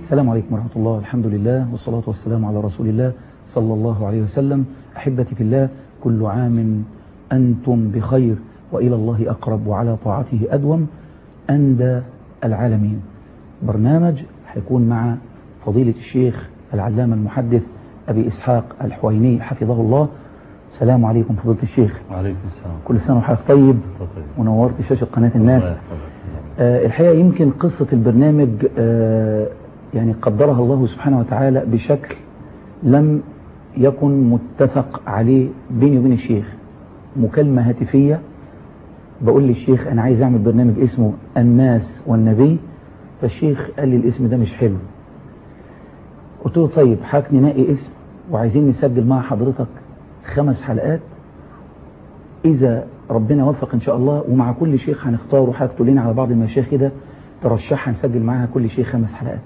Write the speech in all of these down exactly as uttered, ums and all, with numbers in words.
السلام عليكم ورحمة الله. الحمد لله والصلاة والسلام على رسول الله صلى الله عليه وسلم. أحبتي في الله، كل عام أنتم بخير وإلى الله أقرب وعلى طاعته أدوم. أندى العالمين برنامج هيكون مع فضيلة الشيخ العلامة المحدث أبي إسحاق الحويني حفظه الله. السلام عليكم فضيلة الشيخ. وعليكم السلام. كل سنة وحضرتك طيب ونورت شاشة قناة الناس. آه الحقيقة يمكن قصة البرنامج آه يعني قدرها الله سبحانه وتعالى بشكل لم يكن متفق عليه بيني وبين الشيخ. مكالمة هاتفية بقول للشيخ أنا عايز أعمل برنامج اسمه الناس والنبي، فالشيخ قال لي الاسم ده مش حلو. قلت له طيب حضرتك ننقي اسم وعايزين نسجل مع حضرتك خمس حلقات، إذا ربنا وفق إن شاء الله، ومع كل شيخ هنختاره حضرتك تقول لنا على بعض المشايخ كده ترشحها نسجل معاها كل شيخ خمس حلقات.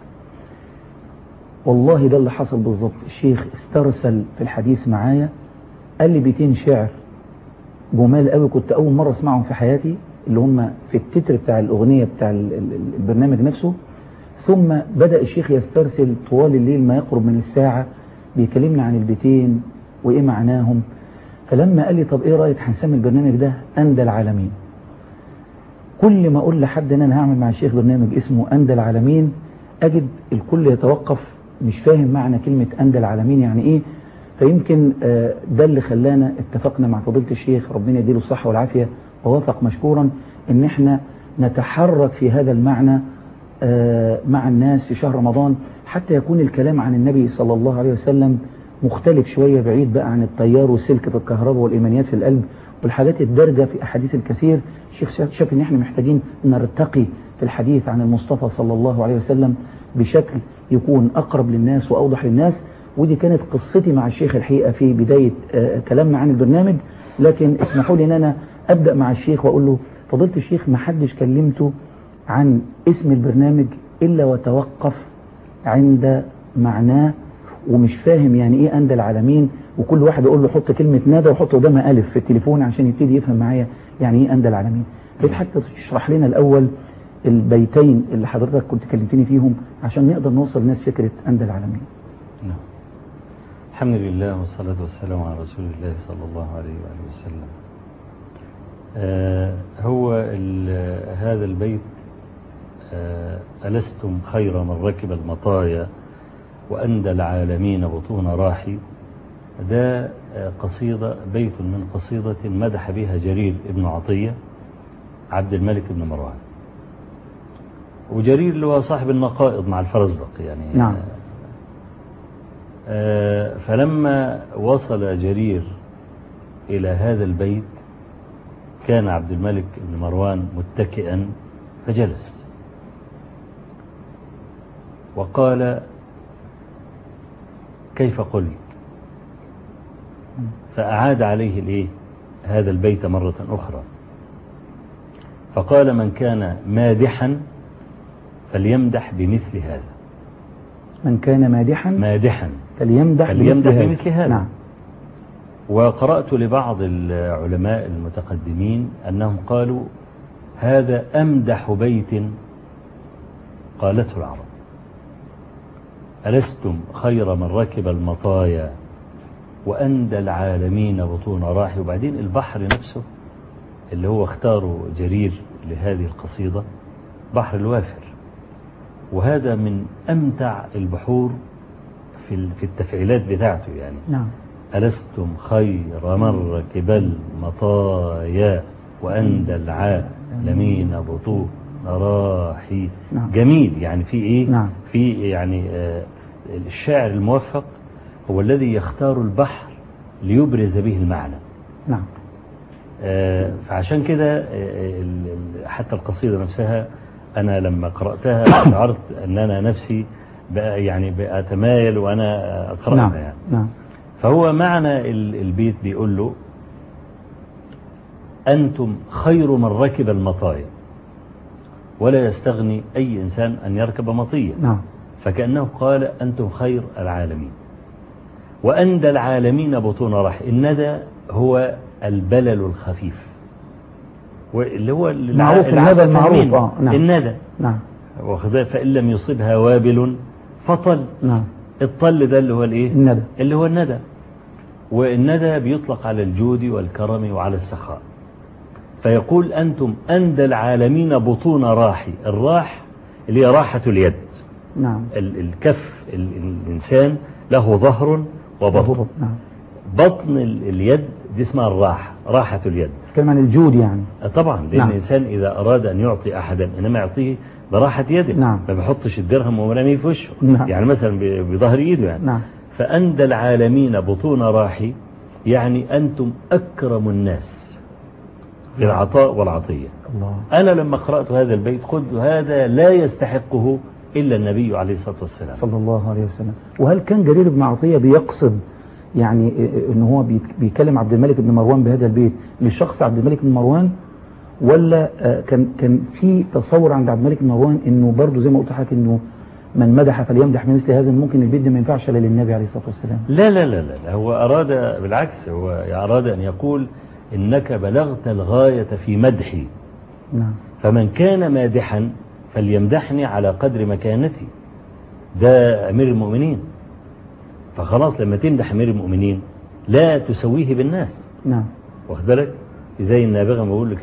والله ده اللي حصل بالظبط. الشيخ استرسل في الحديث معايا، قال لي بيتين شعر جمال قوي كنت أول مرة أسمعهم في حياتي، اللي هم في التتر بتاع الأغنية بتاع البرنامج نفسه. ثم بدأ الشيخ يسترسل طوال الليل ما يقرب من الساعة بيكلمنا عن البيتين وإيه معناهم. فلما قال لي طب إيه رأيك هنسمي البرنامج ده أندى العالمين، كل ما أقول لحد أن أنا هعمل مع الشيخ برنامج اسمه أندى العالمين أجد الكل يتوقف مش فاهم معنى كلمة أندى العالمين يعني إيه. فيمكن ده اللي خلانا اتفقنا مع فضيلة الشيخ ربنا يديله الصحة والعافية ووافق مشكورا ان احنا نتحرك في هذا المعنى مع الناس في شهر رمضان، حتى يكون الكلام عن النبي صلى الله عليه وسلم مختلف شوية، بعيد بقى عن التيار والسلك في الكهرباء والإيمانيات في القلب والحاجات الدارجة في أحاديث الكثير. الشيخ شاف ان احنا محتاجين نرتقي في الحديث عن المصطفى صلى الله عليه وسلم بشكل يكون أقرب للناس وأوضح للناس. ودي كانت قصتي مع الشيخ الحقيقة في بداية آه كلامنا عن البرنامج. لكن اسمحوا لي ان انا ابدأ مع الشيخ واقول له فضيلة الشيخ ما حدش كلمته عن اسم البرنامج الا وتوقف عند معناه ومش فاهم يعني ايه أندى العالمين، وكل واحد اقول له حط كلمة ندى وحط قدامها ألف في التليفون عشان يبتدي يفهم معايا يعني ايه أندى العالمين. فيت حتى تشرح لنا الاول البيتين اللي حضرتك كنت كلمتني فيهم عشان نقدر نوصل الناس فكرة أندى العالمين. نعم. الحمد لله والصلاة والسلام على رسول الله صلى الله عليه وآله وسلم. آه هو هذا البيت آه ألستم خير من ركب المطايا وأندى العالمين بطون راحي، ده آه قصيدة بيت من قصيدة مدح بها جرير ابن عطية عبد الملك بن مروان. وجرير اللي هو صاحب النقائض مع الفرزدق يعني. نعم. آه فلما وصل جرير إلى هذا البيت كان عبد الملك بن مروان متكئا فجلس وقال كيف قلت، فأعاد عليه الإيه هذا البيت مرة أخرى فقال من كان مادحا فليمدح بمثل هذا. من كان مادحا مادحا فليمدح, فليمدح بمثل, بمثل هذا. نعم. وقرأت لبعض العلماء المتقدمين أنهم قالوا هذا أمدح بيت قالته العرب، ألستم خير من ركب المطايا وأندى العالمين بطون راحي. وبعدين البحر نفسه اللي هو اختاره جرير لهذه القصيدة بحر الوافر، وهذا من أمتع البحور في في التفعيلات بتاعته يعني. نعم. ألستم خير من ركب المطايا وأندى العالمين بطون راحي. نعم. جميل يعني في إيه؟ نعم. في يعني آه الشاعر الموفق هو الذي يختار البحر ليبرز به المعنى. نعم. آه فعشان كده آه حتى القصيدة نفسها أنا لما قرأتها شعرت أن أنا نفسي بقى يعني بأتمايل وأنا أقرأها. نعم. يعني. نعم. فهو معنى البيت بيقول له أنتم خير من ركب المطايا، ولا يستغني أي إنسان أن يركب مطية. نعم. فكأنه قال أنتم خير العالمين وأندى العالمين بطون راح. الندى هو البلل الخفيف واللي هو معروف الندى المعروف. آه. نعم. الندى. نعم. فإن لم يصبها وابل فطل. نعم. الطل ده اللي هو الايه؟ الندى. اللي هو الندى. والندى بيطلق على الجود والكرم وعلى السخاء. فيقول أنتم أندى العالمين بطون راحي. الراح اللي هي راحة اليد. نعم. الكف الإنسان له ظهر وبطن. نعم. بطن اليد دي اسمها الراحة، راحة اليد. كلمة عن الجود يعني. طبعا لأن نعم. الإنسان إذا أراد أن يعطي أحدا إنما يعطيه براحة يده. نعم. ما بيحطش الدرهم ومرميه في وشه. نعم. يعني مثلا بظهر إيده يعني. نعم. فأندى العالمين بطون راحي يعني أنتم أكرم الناس بالعطاء والعطية. الله. أنا لما قرأت هذا البيت قلت هذا لا يستحقه إلا النبي عليه الصلاة والسلام صلى الله عليه وسلم. وهل كان جرير بن عطية بيقصد يعني ان هو بيكلم عبد الملك بن مروان بهذا البيت لشخص عبد الملك بن مروان، ولا كان كان في تصور عند عبد الملك بن مروان انه برضه زي ما قلت لحضرتك انه من مدح فليمدح بمثل هذا، ممكن البيت ده ما ينفعش الا للنبي عليه الصلاة والسلام؟ لا لا لا لا هو أراد بالعكس، هو أراد أن يقول إنك بلغت الغاية في مدحي. نعم. فمن كان مادحا فليمدحني على قدر مكانتي. ده أمير المؤمنين، فخلاص لما تمدح أمير المؤمنين لا تسويه بالناس. نعم. واخد بالك؟ زي النابغة ما بقول لك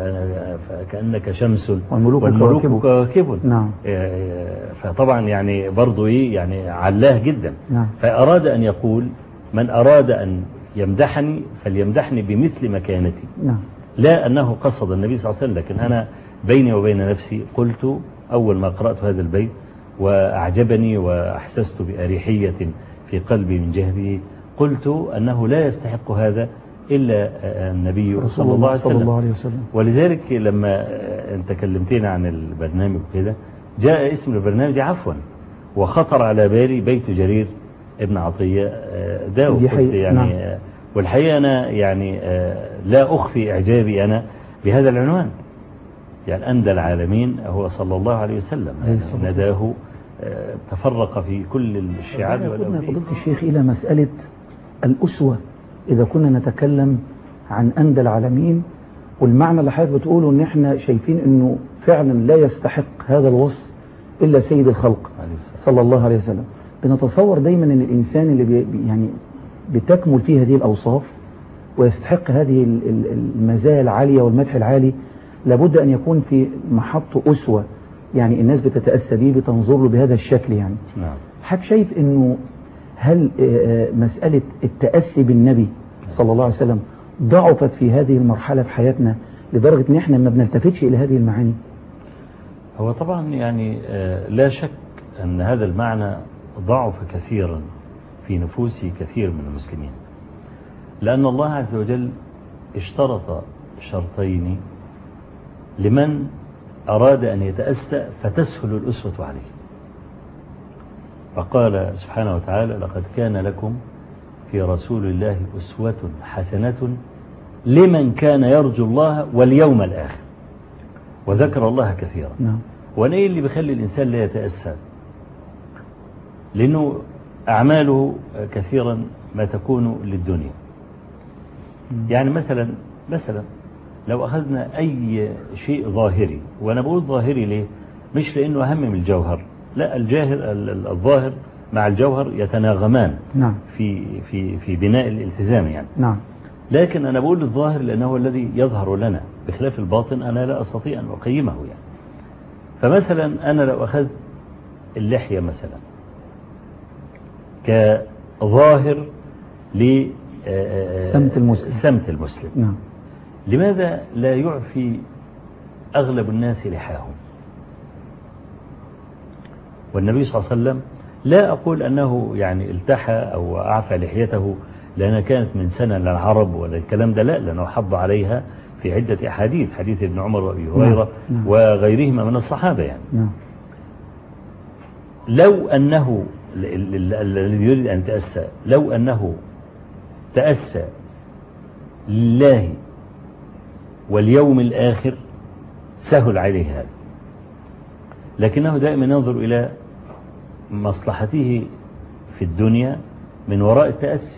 كأنك شمس والملوك, والملوك كواكب. نعم. فطبعا يعني برضو إيه يعني علاه جدا. نعم. فأراد أن يقول من أراد أن يمدحني فليمدحني بمثل مكانتي. نعم. لا أنه قصد النبي صلى الله عليه وسلم، لكن أنا بيني وبين نفسي قلت أول ما قرأت هذا البيت وأعجبني وأحسست بأريحية في قلبي من جهته، قلت أنه لا يستحق هذا إلا النبي صلى الله عليه وسلم. الله عليه وسلم. ولذلك لما أنت كلمتنا عن البرنامج كده جاء اسم البرنامج عفوا وخطر على بالي بيت جرير ابن عطية ده، وقلت يعني نعم. والحقيقة أنا يعني لا أخفي إعجابي أنا بهذا العنوان، يعني أندى العالمين هو صلى الله عليه وسلم، يعني نداه تفرق في كل الشعاب والأولياء. فضلت الشيخ إلى مسألة الأسوة إذا كنا نتكلم عن أندى العالمين، والمعنى اللي حضرتك بتقوله إن إحنا شايفين إنه فعلا لا يستحق هذا الوصف إلا سيد الخلق صلى الله عليه وسلم. بنتصور دايما إن الإنسان اللي بي يعني بتكمل فيه هذه الأوصاف ويستحق هذه المزايا العالية والمدح العالي لابد أن يكون في محط أسوة، يعني الناس بتتأسى به بتنظر له بهذا الشكل. يعني نعم. حضرتك شايف إنه هل مسألة التأسي بالنبي صلى الله عليه وسلم ضعفت في هذه المرحلة في حياتنا لدرجة إن إحنا ما بنلتفتش إلى هذه المعاني؟ هو طبعا يعني لا شك أن هذا المعنى ضعف كثيرا في نفوس كثير من المسلمين، لأن الله عز وجل اشترط شرطين لمن أراد أن يتأسى فتسهل الأسوة عليه. فقال سبحانه وتعالى لقد كان لكم في رسول الله أسوة حسنة لمن كان يرجو الله واليوم الآخر وذكر الله كثيرا. نعم. وأنا إيه اللي بيخلي الإنسان لا يتأسى؟ لأنه أعماله كثيرا ما تكون للدنيا. يعني مثلا مثلا لو أخذنا أي شيء ظاهري، وأنا بقول ظاهري ليه؟ مش لأنه أهم من الجوهر، لا، الجاهر الظاهر مع الجوهر يتناغمان. نعم. في في في بناء الالتزام يعني. نعم. لكن أنا بقول الظاهر لأنه هو الذي يظهر لنا، بخلاف الباطن أنا لا أستطيع أن أقيمه يعني. فمثلا أنا لو أخذت اللحية مثلا كظاهر لسمت المسلم سمت المسلم. نعم. لماذا لا يعفي أغلب الناس لحاهم؟ والنبي صلى الله عليه وسلم لا أقول أنه يعني التحى أو أعفى لحيته لأنها كانت من سنة للعرب ولا الكلام ده، لا، لأنه حض عليها في عدة أحاديث، حديث ابن عمر وأبي هريرة نعم. وغيرهما من الصحابة يعني. نعم. لو أنه الذي يريد أن تأسى لو أنه تأسى لله واليوم الآخر سهل عليه هذا، لكنه دائما ينظر إلى مصلحته في الدنيا من وراء التأسي،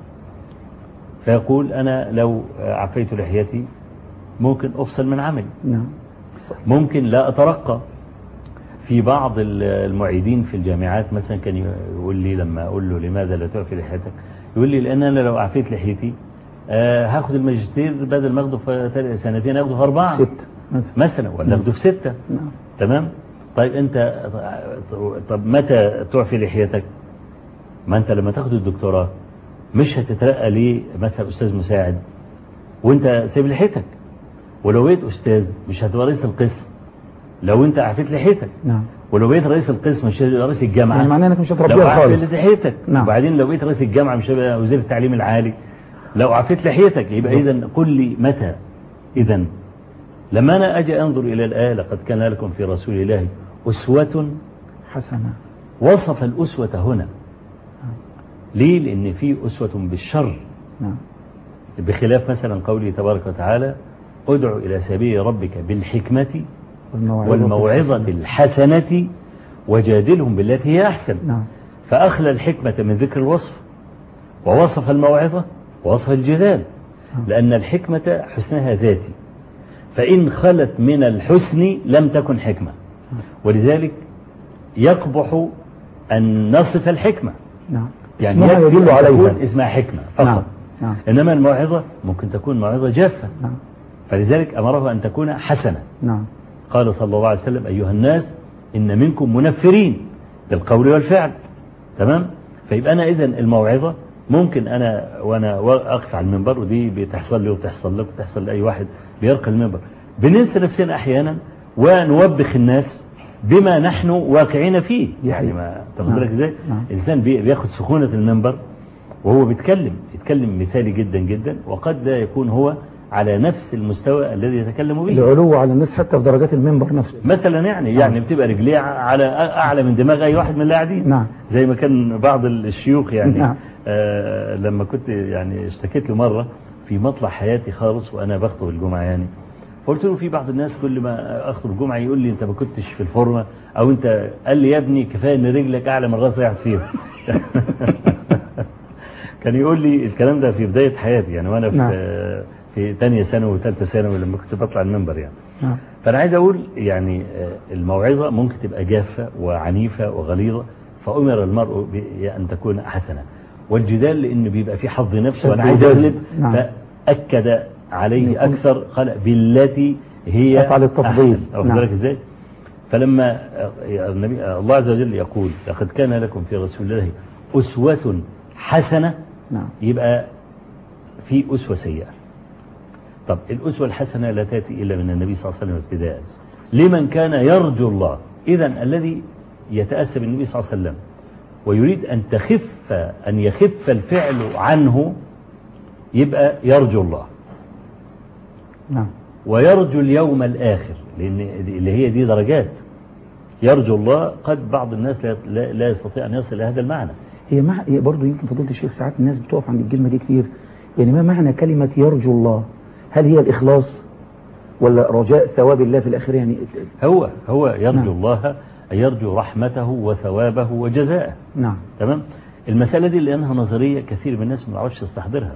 فيقول أنا لو عفيت لحيتي ممكن أفصل من عملي. نعم. ممكن لا أترقى، في بعض المعيدين في الجامعات مثلا كان يقول لي لما أقول له لماذا لا تعفي لحيتك، يقول لي لأن أنا لو أعفيت لحيتي آه هاخد الماجستير بدل ما أخده في سنتين أخده في أربعة ست مثلا، ولا أخده في ستة. نعم. تمام. طيب أنت طب متى تعفي لحيتك؟ ما أنت لما تاخد الدكتوراه مش هتترقى ليه مثلا أستاذ مساعد وأنت سايب لحيتك، ولو بقيت أستاذ مش هتبقى رئيس القسم لو أنت عفيت لحيتك. نعم. ولو بقيت رئيس القسم مش هتبقى رئيس الجامعة، يعني معناه انك مش لو هتربيها خالص. عفيت لحيتك. نعم. وبعدين لو بقيت رئيس الجامعة مش هتبقى وزير التعليم العالي لو عفيت لحيتك. يبقى إذن قل لي متى. إذن لما أنا أجي أنظر إلى الآية لقد كان لكم في رسول الله أسوة حسنة، وصف الأسوة هنا ليه؟ لأن في أسوة بالشر. نعم. بخلاف مثلا قوله تبارك وتعالى ادع إلى سبيل ربك بالحكمة والموعظة الحسنة وجادلهم بالتي هي أحسن. نعم. فأخلى الحكمة من ذكر الوصف ووصف الموعظة ووصف الجدال، لأن الحكمة حسنها ذاتي، فإن خلت من الحسن لم تكن حكمة، ولذلك يقبح أن نصف الحكمة. نعم. يعني اسمها يدل عليها اسمها حكمة فقط. نعم. نعم. إنما الموعظة ممكن تكون موعظة جافة. نعم. فلذلك أمره أن تكون حسنة. نعم. قال صلى الله عليه وسلم أيها الناس إن منكم منفرين بالقول والفعل. تمام. فيبقى أنا إذن الموعظة ممكن أنا وأنا أقف على المنبر، ودي بتحصل لي وبتحصل لك وبتحصل لأي واحد بيرقى المنبر، بننسى نفسنا أحيانا ونوبخ الناس بما نحن واقعين فيه. يعني ما تاخد بالك ازاي؟ الإنسان بياخد سخونة المنبر وهو بيتكلم يتكلم مثالي جدا جدا، وقد لا يكون هو على نفس المستوى الذي يتكلم به. العلو على الناس حتى في درجات المنبر نفسه مثلا يعني يعني بتبقى رجليه على أعلى من دماغ أي واحد من اللي قاعدين. نعم. زي ما كان بعض الشيوخ يعني. نعم. آه لما كنت يعني اشتكيت له مرة في مطلع حياتي خالص وأنا بخطب الجمعة يعني، فقلت له في بعض الناس كل ما أخطب الجمعة يقول لي أنت ما كنتش في الفورمة، أو أنت قال لي يا ابني كفاية إن رجلك أعلى من راس واحد فيهم. كان يقول لي الكلام ده في بداية حياتي يعني، وأنا في نعم. في تانية ثانوي وثالثة ثانوي لما كنت بطلع المنبر يعني. نعم. فأنا عايز أقول يعني الموعظة ممكن تبقى جافة وعنيفة وغليظة، فأمر المرء بأن تكون حسنة. والجدال لأنه بيبقى في حظ نفس وأنا عايز أغلب. نعم. فأكد عليه أكثر، قال بالتي هي أفعل التفضيل. أخذ بالك إزاي؟ فلما النبي الله عز وجل يقول لقد كان لكم في رسول الله أسوة حسنة، نعم. يبقى في أسوة سيئة. طب الأسوة الحسنة لا تأتي إلا من النبي صلى الله عليه وسلم ابتداء لمن كان يرجو الله. إذن الذي يتأسى بالنبي صلى الله عليه وسلم ويريد أن تخف أن يخف الفعل عنه يبقى يرجو الله. نعم. ويرجو اليوم الآخر، لأن اللي هي دي درجات. يرجو الله قد بعض الناس لا, لا, لا يستطيع أن يصل لهذا المعنى. هي مع هي برضه يمكن فضيلة الشيخ ساعات الناس بتقف عند الكلمة دي كتير. يعني ما معنى كلمة يرجو الله؟ هل هي الإخلاص ولا رجاء ثواب الله في الآخر؟ يعني هو هو يرجو نعم. الله، يرجو رحمته وثوابه وجزاءه. نعم. تمام. المسألة دي لأنها نظرية كثير من الناس ما يعرفش يستحضرها.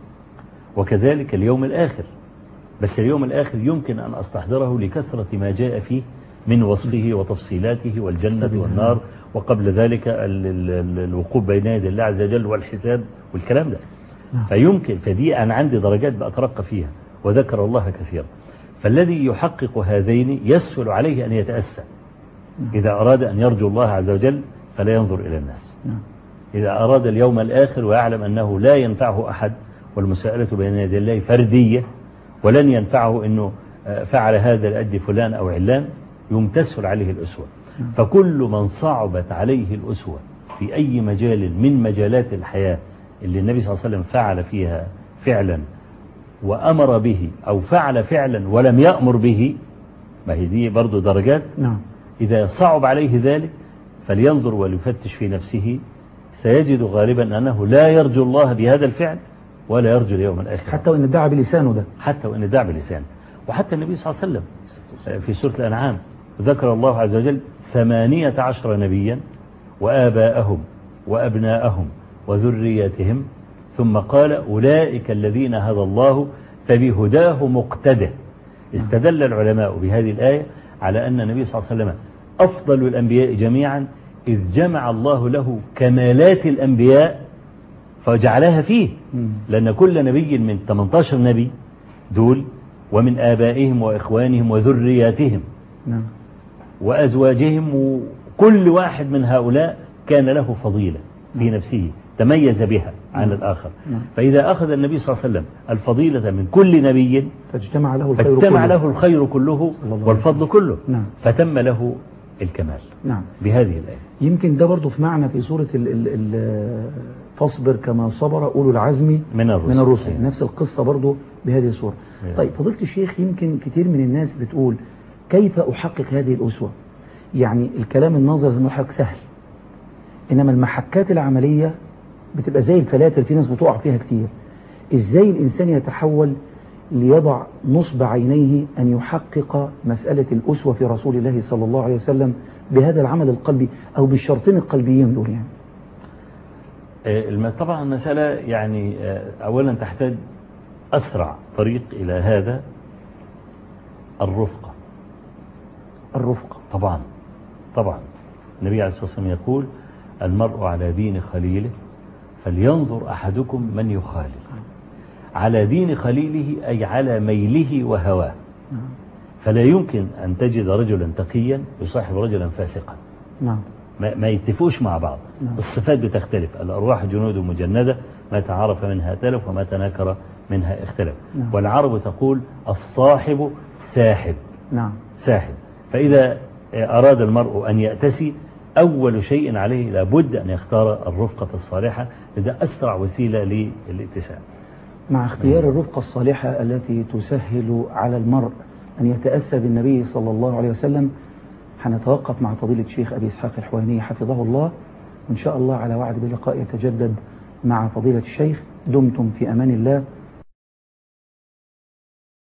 وكذلك اليوم الآخر، بس اليوم الآخر يمكن أن أستحضره لكثرة ما جاء فيه من وصفه وتفصيلاته والجنة والنار، وقبل ذلك الوقوف بين يدي الله عز وجل والحساب والكلام ده. فيمكن فدي أنا عندي درجات بأترقى فيها، وذكر الله كثيرا. فالذي يحقق هذين يسهل عليه أن يتأسى. إذا أراد أن يرجو الله عز وجل فلا ينظر إلى الناس. إذا أراد اليوم الآخر ويعلم أنه لا ينفعه أحد، والمساءلة بين يدي الله فردية ولن ينفعه أنه فعل هذا لأجل فلان أو علان، يمتسهل عليه الأسوة. فكل من صعبت عليه الأسوة في أي مجال من مجالات الحياة اللي النبي صلى الله عليه وسلم فعل فيها فعلا وأمر به، أو فعل فعلا ولم يأمر به، ما هي دي برضو درجات. نعم. إذا صعب عليه ذلك فلينظر وليفتش في نفسه، سيجد غالبا أنه لا يرجو الله بهذا الفعل ولا يرجو اليوم الآخر، حتى وإن ادعى بلسانه ده، حتى وإن ادعى بلسانه. وحتى النبي صلى الله عليه وسلم في سورة الأنعام ذكر الله عز وجل ثمانية عشر نبيا وآباءهم وأبناءهم وذرياتهم، ثم قال أولئك الذين هدى الله فبهداه مقتده. استدل العلماء بهذه الآية على أن النبي صلى الله عليه وسلم أفضل الأنبياء جميعا، إذ جمع الله له كمالات الأنبياء فجعلها فيه. لأن كل نبي من ثمانية عشر نبي دول ومن آبائهم وإخوانهم وذرياتهم نعم. وأزواجهم، وكل واحد من هؤلاء كان له فضيلة في نفسه تميز بها عن الآخر. فإذا أخذ النبي صلى الله عليه وسلم الفضيلة من كل نبي فاجتمع له الخير فاجتمع كله, له الخير كله والفضل كله. نعم. فتم له الكمال. نعم. بهذه الآية. يمكن ده برضو في معنى في سورة ال ال ال فاصبر كما صبر أولو العزم من الرسل, من الرسل. أيه. نفس القصة برضو بهذه السورة. أيه. طيب فضيلة الشيخ، يمكن كتير من الناس بتقول كيف أحقق هذه الأسوة؟ يعني الكلام النظري زي ما حضرتك سهل، إنما المحكات العملية بتبقى زي الفلاتر، في ناس بتقع فيها كتير. إزاي الإنسان يتحول ليضع نصب عينيه أن يحقق مسألة الأسوة في رسول الله صلى الله عليه وسلم بهذا العمل القلبي أو بالشرطين القلبيين دول؟ يعني طبعا المسألة يعني أولا تحتاج أسرع طريق إلى هذا الرفقة. الرفقة طبعا طبعا النبي عليه الصلاة والسلام يقول المرء على دين خليله فلينظر أحدكم من يخالل. على دين خليله أي على ميله وهواه. فلا يمكن أن تجد رجلا تقيا يصاحب رجلا فاسقا. نعم. ما يتفقوش مع بعض. نعم. الصفات بتختلف. الأرواح جنود مجندة، ما تعارف منها تلف وما تناكر منها اختلف. نعم. والعرب تقول الصاحب ساحب. نعم. ساحب. فإذا أراد المرء أن يأتسي أول شيء عليه لابد أن يختار الرفقة الصالحة، لذا أسرع وسيلة للاتساع. مع اختيار الرفقة الصالحة التي تسهل على المرء أن يتأسى بالنبي صلى الله عليه وسلم، هنتوقف مع فضيلة الشيخ أبي إسحاق الحويني حفظه الله، وإن شاء الله على وعد بلقاء يتجدد مع فضيلة الشيخ. دمتم في أمان الله.